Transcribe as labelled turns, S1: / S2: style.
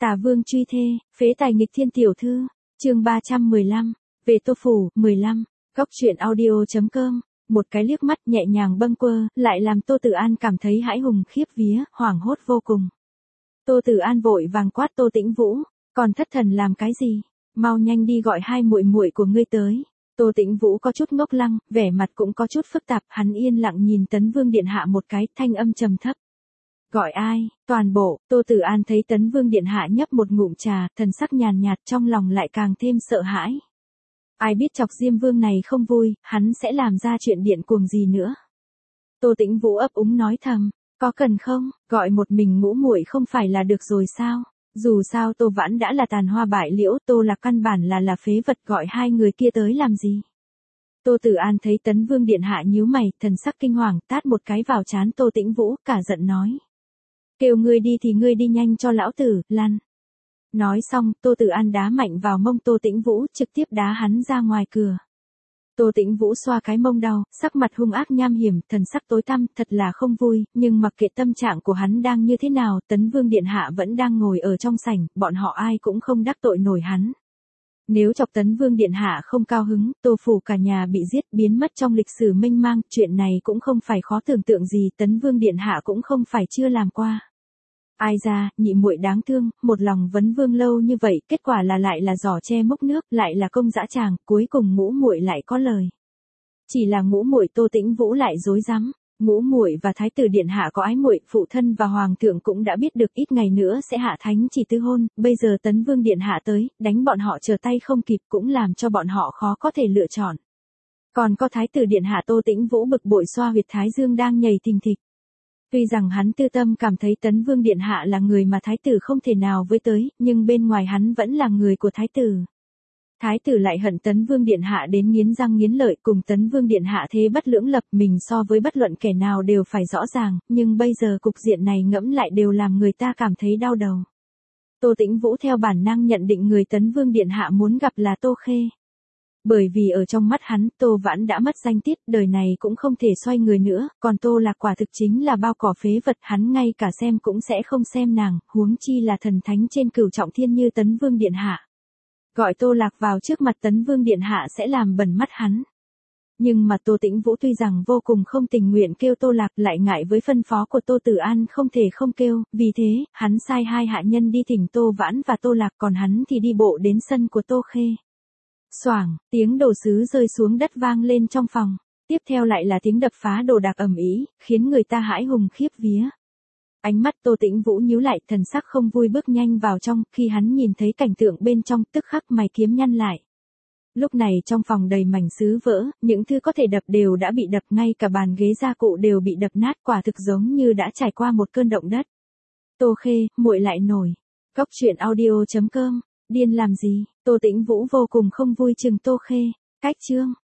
S1: Tà Vương truy thê, phế tài nghịch thiên tiểu thư, chương 315, về Tô Phủ, 15, góc truyện audio.com, một cái liếc mắt nhẹ nhàng bâng quơ, lại làm Tô Tử An cảm thấy hãi hùng khiếp vía, hoảng hốt vô cùng. Tô Tử An vội vàng quát Tô Tĩnh Vũ, còn thất thần làm cái gì, mau nhanh đi gọi hai muội muội của ngươi tới. Tô Tĩnh Vũ có chút ngốc lăng, vẻ mặt cũng có chút phức tạp, hắn yên lặng nhìn Tấn Vương điện hạ một cái, thanh âm trầm thấp. Gọi ai? Toàn bộ. Tô Tử An thấy Tấn Vương điện hạ nhấp một ngụm trà, thần sắc nhàn nhạt, trong lòng lại càng thêm sợ hãi. Ai biết chọc Diêm Vương này không vui, hắn sẽ làm ra chuyện điên cuồng gì nữa. Tô Tĩnh Vũ ấp úng nói thầm, có cần không, gọi một mình ngũ muội không phải là được rồi sao? Dù sao Tô Vãn đã là tàn hoa bại liễu, Tô Lạc căn bản là phế vật, gọi hai người kia tới làm gì? Tô Tử An thấy Tấn Vương điện hạ nhíu mày, thần sắc kinh hoàng, tát một cái vào trán Tô Tĩnh Vũ, cả giận nói. Kêu ngươi đi thì ngươi đi nhanh cho lão tử, lăn. Nói xong, Tô Tử An đá mạnh vào mông Tô Tĩnh Vũ, trực tiếp đá hắn ra ngoài cửa. Tô Tĩnh Vũ xoa cái mông đau, sắc mặt hung ác nham hiểm, thần sắc tối tăm, thật là không vui, nhưng mặc kệ tâm trạng của hắn đang như thế nào, Tấn Vương điện hạ vẫn đang ngồi ở trong sảnh, bọn họ ai cũng không đắc tội nổi hắn. Nếu chọc Tấn Vương điện hạ không cao hứng, Tô Phủ cả nhà bị giết biến mất trong lịch sử mênh mang, chuyện này cũng không phải khó tưởng tượng gì, Tấn Vương điện hạ cũng không phải chưa làm qua. Ai ra, nhị muội đáng thương, một lòng vấn vương lâu như vậy, kết quả lại là giỏ che múc nước, lại là công dã tràng, cuối cùng ngũ muội lại có lời. Chỉ là ngũ muội Tô Tĩnh Vũ lại dối rắm, ngũ muội và thái tử điện hạ có ái muội, phụ thân và hoàng thượng cũng đã biết được ít ngày nữa sẽ hạ thánh chỉ tư hôn, bây giờ Tấn Vương điện hạ tới, đánh bọn họ trở tay không kịp cũng làm cho bọn họ khó có thể lựa chọn. Còn có thái tử điện hạ Tô Tĩnh Vũ bực bội xoa huyệt thái dương đang nhảy thình thịch. Tuy rằng hắn tư tâm cảm thấy Tấn Vương điện hạ là người mà thái tử không thể nào với tới, nhưng bên ngoài hắn vẫn là người của thái tử. Thái tử lại hận Tấn Vương điện hạ đến nghiến răng nghiến lợi, cùng Tấn Vương điện hạ thế bất lưỡng lập, mình so với bất luận kẻ nào đều phải rõ ràng, nhưng bây giờ cục diện này ngẫm lại đều làm người ta cảm thấy đau đầu. Tô Tĩnh Vũ theo bản năng nhận định người Tấn Vương điện hạ muốn gặp là Tô Khê. Bởi vì ở trong mắt hắn, Tô Vãn đã mất danh tiết, đời này cũng không thể xoay người nữa, còn Tô Lạc quả thực chính là bao cỏ phế vật, hắn ngay cả xem cũng sẽ không xem nàng, huống chi là thần thánh trên cửu trọng thiên như Tấn Vương điện hạ. Gọi Tô Lạc vào trước mặt Tấn Vương điện hạ sẽ làm bẩn mắt hắn. Nhưng mà Tô Tĩnh Vũ tuy rằng vô cùng không tình nguyện kêu Tô Lạc, lại ngại với phân phó của Tô Tử An không thể không kêu, vì thế, hắn sai hai hạ nhân đi thỉnh Tô Vãn và Tô Lạc, còn hắn thì đi bộ đến sân của Tô Khê. Xoảng, tiếng đồ sứ rơi xuống đất vang lên trong phòng, tiếp theo lại là tiếng đập phá đồ đạc ầm ĩ, khiến người ta hãi hùng khiếp vía. Ánh mắt Tô Tĩnh Vũ nhíu lại, thần sắc không vui bước nhanh vào trong, khi hắn nhìn thấy cảnh tượng bên trong, tức khắc mày kiếm nhăn lại. Lúc này trong phòng đầy mảnh sứ vỡ, những thứ có thể đập đều đã bị đập, ngay cả bàn ghế gia cụ đều bị đập nát, quả thực giống như đã trải qua một cơn động đất. Tô Khê, muội lại nổi. Góc truyện audio.com. Điên làm gì? Tô Tĩnh Vũ vô cùng không vui chừng Tô Khê. Cách chương.